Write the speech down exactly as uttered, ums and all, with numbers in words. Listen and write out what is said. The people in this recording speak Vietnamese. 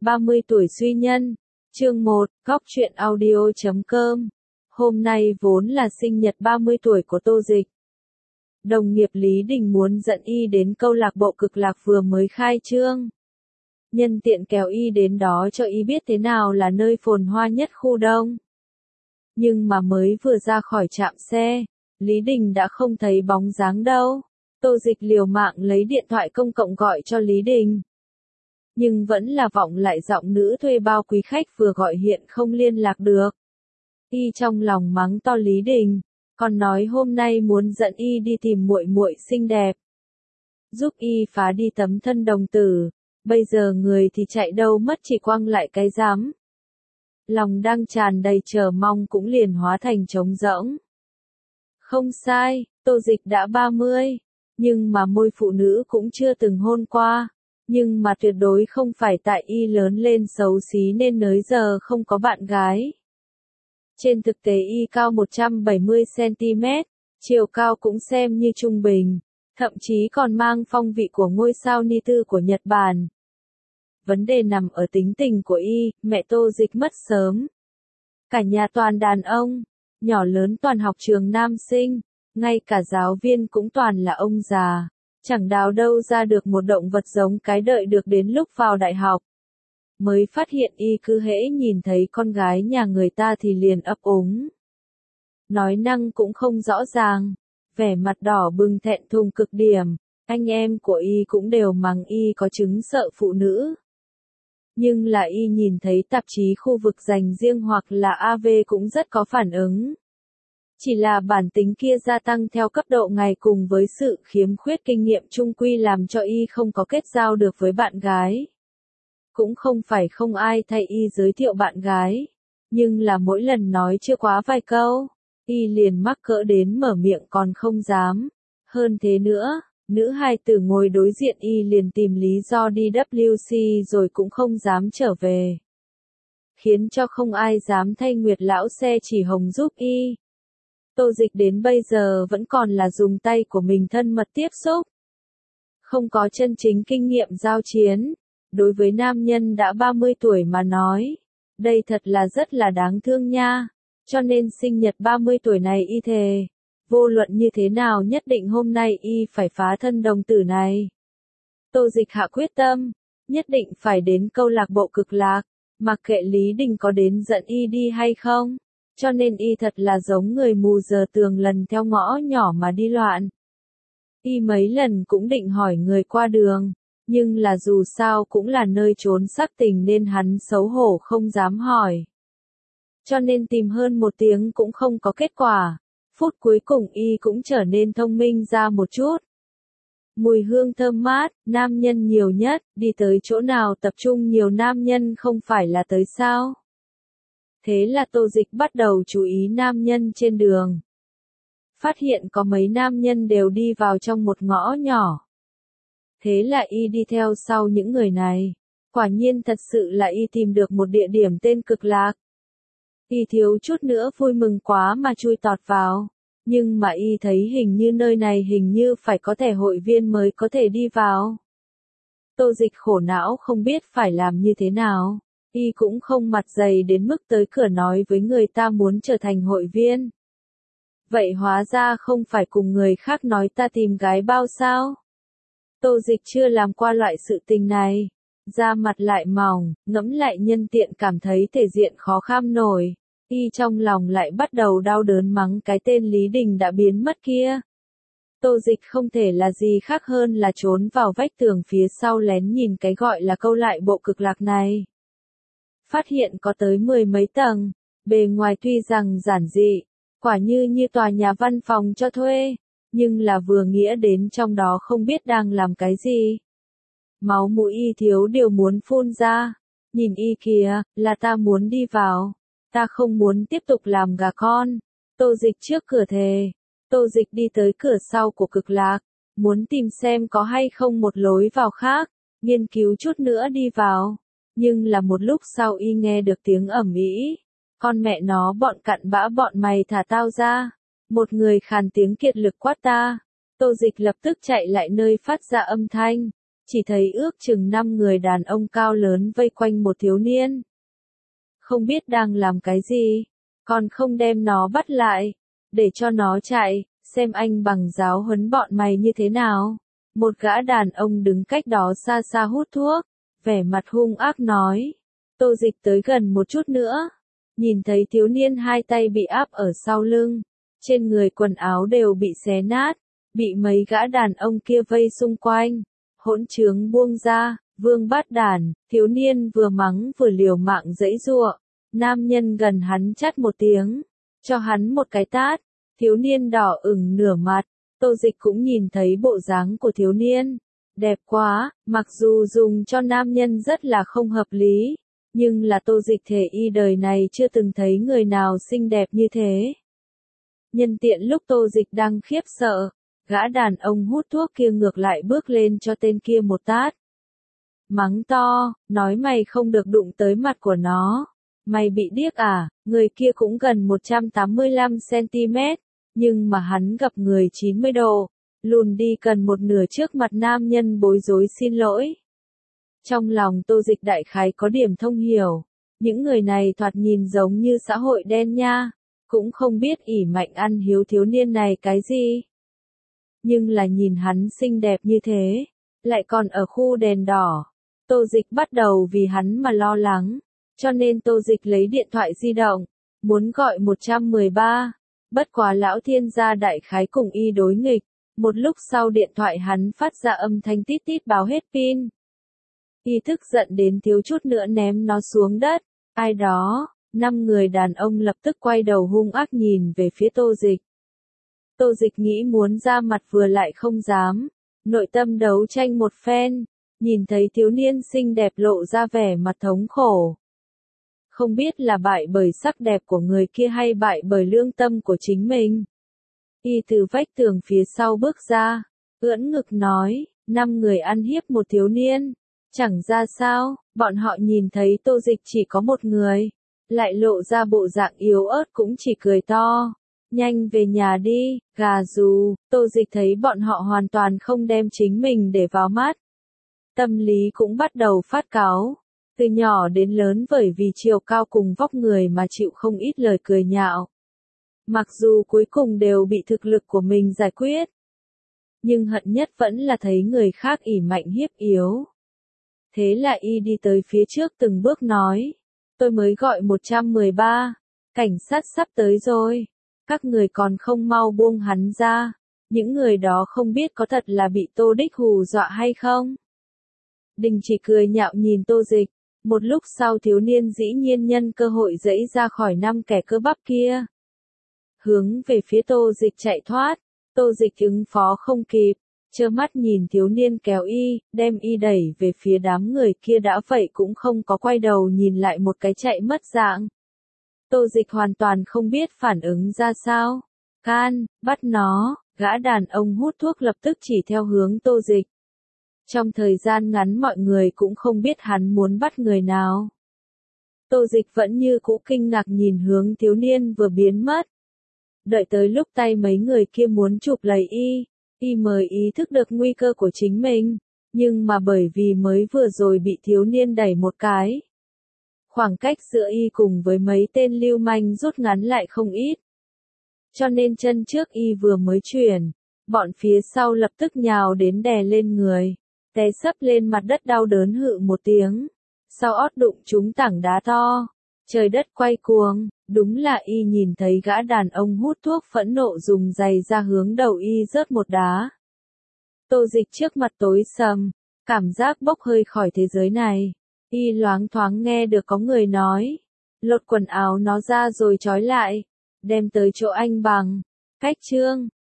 ba mươi tuổi suy nhân. Chương một, góc truyện audio chấm com. Hôm nay vốn là sinh nhật ba mươi tuổi của Tô Dịch. Đồng nghiệp Lý Đình muốn dẫn y đến câu lạc bộ Cực Lạc vừa mới khai trương. Nhân tiện kéo y đến đó cho y biết thế nào là nơi phồn hoa nhất khu đông. Nhưng mà mới vừa ra khỏi trạm xe, Lý Đình đã không thấy bóng dáng đâu. Tô Dịch liều mạng lấy điện thoại công cộng gọi cho Lý Đình. Nhưng vẫn là vọng lại giọng nữ thuê bao quý khách vừa gọi hiện không liên lạc được. Y trong lòng mắng to Lý Đình, còn nói hôm nay muốn dẫn y đi tìm muội muội xinh đẹp, giúp y phá đi tấm thân đồng tử, bây giờ người thì chạy đâu mất chỉ quăng lại cái rắm. Lòng đang tràn đầy chờ mong cũng liền hóa thành trống rỗng. Không sai, Tô Dịch đã ba mươi, nhưng mà môi phụ nữ cũng chưa từng hôn qua. Nhưng mà tuyệt đối không phải tại y lớn lên xấu xí nên nới giờ không có bạn gái. Trên thực tế y cao một trăm bảy mươi xăng ti mét, chiều cao cũng xem như trung bình, thậm chí còn mang phong vị của ngôi sao ni tư của Nhật Bản. Vấn đề nằm ở tính tình của y, mẹ Tô Dịch mất sớm. Cả nhà toàn đàn ông, nhỏ lớn toàn học trường nam sinh, ngay cả giáo viên cũng toàn là ông già. Chẳng đào đâu ra được một động vật giống cái đợi được đến lúc vào đại học. Mới phát hiện y cứ hễ nhìn thấy con gái nhà người ta thì liền ấp úng. Nói năng cũng không rõ ràng, vẻ mặt đỏ bừng thẹn thùng cực điểm, anh em của y cũng đều mắng y có chứng sợ phụ nữ. Nhưng là y nhìn thấy tạp chí khu vực dành riêng hoặc là a vê cũng rất có phản ứng. Chỉ là bản tính kia gia tăng theo cấp độ ngày cùng với sự khiếm khuyết kinh nghiệm chung quy làm cho y không có kết giao được với bạn gái. Cũng không phải không ai thay y giới thiệu bạn gái, nhưng là mỗi lần nói chưa quá vài câu, y liền mắc cỡ đến mở miệng còn không dám. Hơn thế nữa, nữ hài tử ngồi đối diện y liền tìm lý do đi vê kép xê rồi cũng không dám trở về. Khiến cho không ai dám thay Nguyệt lão xe chỉ hồng giúp y. Tô Dịch đến bây giờ vẫn còn là dùng tay của mình thân mật tiếp xúc. Không có chân chính kinh nghiệm giao chiến. Đối với nam nhân đã ba mươi tuổi mà nói, đây thật là rất là đáng thương nha. Cho nên sinh nhật ba mươi tuổi này y thề, vô luận như thế nào nhất định hôm nay y phải phá thân đồng tử này. Tô Dịch hạ quyết tâm, nhất định phải đến câu lạc bộ Cực Lạc, mặc kệ Lý Đình có đến dẫn y đi hay không. Cho nên y thật là giống người mù giờ tường lần theo ngõ nhỏ mà đi loạn. Y mấy lần cũng định hỏi người qua đường, nhưng là dù sao cũng là nơi trốn sắc tình nên hắn xấu hổ không dám hỏi. Cho nên tìm hơn một tiếng cũng không có kết quả, phút cuối cùng y cũng trở nên thông minh ra một chút. Mùi hương thơm mát, nam nhân nhiều nhất, đi tới chỗ nào tập trung nhiều nam nhân không phải là tới sao? Thế là Tô Dịch bắt đầu chú ý nam nhân trên đường. Phát hiện có mấy nam nhân đều đi vào trong một ngõ nhỏ. Thế là y đi theo sau những người này. Quả nhiên thật sự là y tìm được một địa điểm tên Cực Lạc. Y thiếu chút nữa vui mừng quá mà chui tọt vào. Nhưng mà y thấy hình như nơi này hình như phải có thẻ hội viên mới có thể đi vào. Tô Dịch khổ não không biết phải làm như thế nào. Y cũng không mặt dày đến mức tới cửa nói với người ta muốn trở thành hội viên. Vậy hóa ra không phải cùng người khác nói ta tìm gái bao sao? Tô Dịch chưa làm qua loại sự tình này. Da mặt lại mỏng, ngẫm lại nhân tiện cảm thấy thể diện khó kham nổi. Y trong lòng lại bắt đầu đau đớn mắng cái tên Lý Đình đã biến mất kia. Tô Dịch không thể là gì khác hơn là trốn vào vách tường phía sau lén nhìn cái gọi là câu lại bộ Cực Lạc này. Phát hiện có tới mười mấy tầng, bề ngoài tuy rằng giản dị, quả như như tòa nhà văn phòng cho thuê, nhưng là vừa nghĩa đến trong đó không biết đang làm cái gì. Máu mũi y thiếu điều muốn phun ra, nhìn y kìa, là ta muốn đi vào, ta không muốn tiếp tục làm gà con. Tô Dịch trước cửa thề, Tô Dịch đi tới cửa sau của Cực Lạc, muốn tìm xem có hay không một lối vào khác, nghiên cứu chút nữa đi vào. Nhưng là một lúc sau y nghe được tiếng ầm ĩ, con mẹ nó bọn cặn bã bọn mày thả tao ra. Một người khàn tiếng kiệt lực quát ta. Tô Dịch lập tức chạy lại nơi phát ra âm thanh. chỉ thấy ước chừng năm người đàn ông cao lớn vây quanh một thiếu niên. Không biết đang làm cái gì, còn không đem nó bắt lại, để cho nó chạy, xem anh bằng giáo huấn bọn mày như thế nào. Một gã đàn ông đứng cách đó xa xa hút thuốc, vẻ mặt hung ác nói. Tô Dịch tới gần một chút nữa, nhìn thấy thiếu niên hai tay bị áp ở sau lưng, trên người quần áo đều bị xé nát, bị mấy gã đàn ông kia vây xung quanh. Hỗn trướng buông ra, vương bát đàn, thiếu niên vừa mắng vừa liều mạng giãy giụa. Nam nhân gần hắn chát một tiếng, cho hắn một cái tát, thiếu niên đỏ ửng nửa mặt. Tô Dịch cũng nhìn thấy bộ dáng của thiếu niên, đẹp quá, mặc dù dùng cho nam nhân rất là không hợp lý, nhưng là Tô Dịch thể y đời này chưa từng thấy người nào xinh đẹp như thế. Nhân tiện lúc Tô Dịch đang khiếp sợ, gã đàn ông hút thuốc kia ngược lại bước lên cho tên kia một tát. Mắng to, nói mày không được đụng tới mặt của nó. Mày bị điếc à, người kia cũng gần một trăm tám mươi lăm xăng-ti-mét, nhưng mà hắn gặp người chín mươi độ, lùn đi cần một nửa trước mặt nam nhân bối rối xin lỗi. Trong lòng Tô Dịch đại khái có điểm thông hiểu, những người này thoạt nhìn giống như xã hội đen nha, cũng không biết ỷ mạnh ăn hiếu thiếu niên này cái gì. Nhưng là nhìn hắn xinh đẹp như thế, lại còn ở khu đèn đỏ, Tô Dịch bắt đầu vì hắn mà lo lắng, cho nên Tô Dịch lấy điện thoại di động, muốn gọi một một ba, bất quá lão thiên gia đại khái cùng y đối nghịch, một lúc sau điện thoại hắn phát ra âm thanh tít tít báo hết pin. Y tức giận đến thiếu chút nữa ném nó xuống đất, ai đó, năm người đàn ông lập tức quay đầu hung ác nhìn về phía Tô Dịch. Tô Dịch nghĩ muốn ra mặt vừa lại không dám, nội tâm đấu tranh một phen, nhìn thấy thiếu niên xinh đẹp lộ ra vẻ mặt thống khổ. Không biết là bại bởi sắc đẹp của người kia hay bại bởi lương tâm của chính mình. Y từ vách tường phía sau bước ra, ưỡn ngực nói, năm người ăn hiếp một thiếu niên, chẳng ra sao, bọn họ nhìn thấy Tô Dịch chỉ có một người, lại lộ ra bộ dạng yếu ớt cũng chỉ cười to. Nhanh về nhà đi, gà rú, Tô Dịch thấy bọn họ hoàn toàn không đem chính mình để vào mắt. Tâm lý cũng bắt đầu phát cáu, từ nhỏ đến lớn bởi vì chiều cao cùng vóc người mà chịu không ít lời cười nhạo. Mặc dù cuối cùng đều bị thực lực của mình giải quyết, nhưng hận nhất vẫn là thấy người khác ỷ mạnh hiếp yếu. Thế là y đi tới phía trước từng bước nói, tôi mới gọi một một ba, cảnh sát sắp tới rồi. Các người còn không mau buông hắn ra, những người đó không biết có thật là bị Tô Đích hù dọa hay không. Đình chỉ cười nhạo nhìn Tô Dịch, một lúc sau thiếu niên dĩ nhiên nhân cơ hội giãy ra khỏi năm kẻ cơ bắp kia. Hướng về phía Tô Dịch chạy thoát, Tô Dịch ứng phó không kịp, trơ mắt nhìn thiếu niên kéo y, đem y đẩy về phía đám người kia đã vậy cũng không có quay đầu nhìn lại một cái chạy mất dạng. Tô Dịch hoàn toàn không biết phản ứng ra sao. Can, bắt nó, gã đàn ông hút thuốc lập tức chỉ theo hướng Tô Dịch. Trong thời gian ngắn mọi người cũng không biết hắn muốn bắt người nào. Tô Dịch vẫn như cũ kinh ngạc nhìn hướng thiếu niên vừa biến mất. Đợi tới lúc tay mấy người kia muốn chụp lấy y, y mới ý thức được nguy cơ của chính mình, nhưng mà bởi vì mới vừa rồi bị thiếu niên đẩy một cái. Khoảng cách giữa y cùng với mấy tên lưu manh rút ngắn lại không ít. Cho nên chân trước y vừa mới chuyển, bọn phía sau lập tức nhào đến đè lên người, té sấp lên mặt đất đau đớn hự một tiếng, sau ót đụng trúng tảng đá to, trời đất quay cuồng, đúng là y nhìn thấy gã đàn ông hút thuốc phẫn nộ dùng giày ra hướng đầu y rớt một đá. Tô Dịch trước mặt tối sầm, cảm giác bốc hơi khỏi thế giới này. Y loáng thoáng nghe được có người nói, lột quần áo nó ra rồi trói lại, đem tới chỗ anh bằng, cách trương,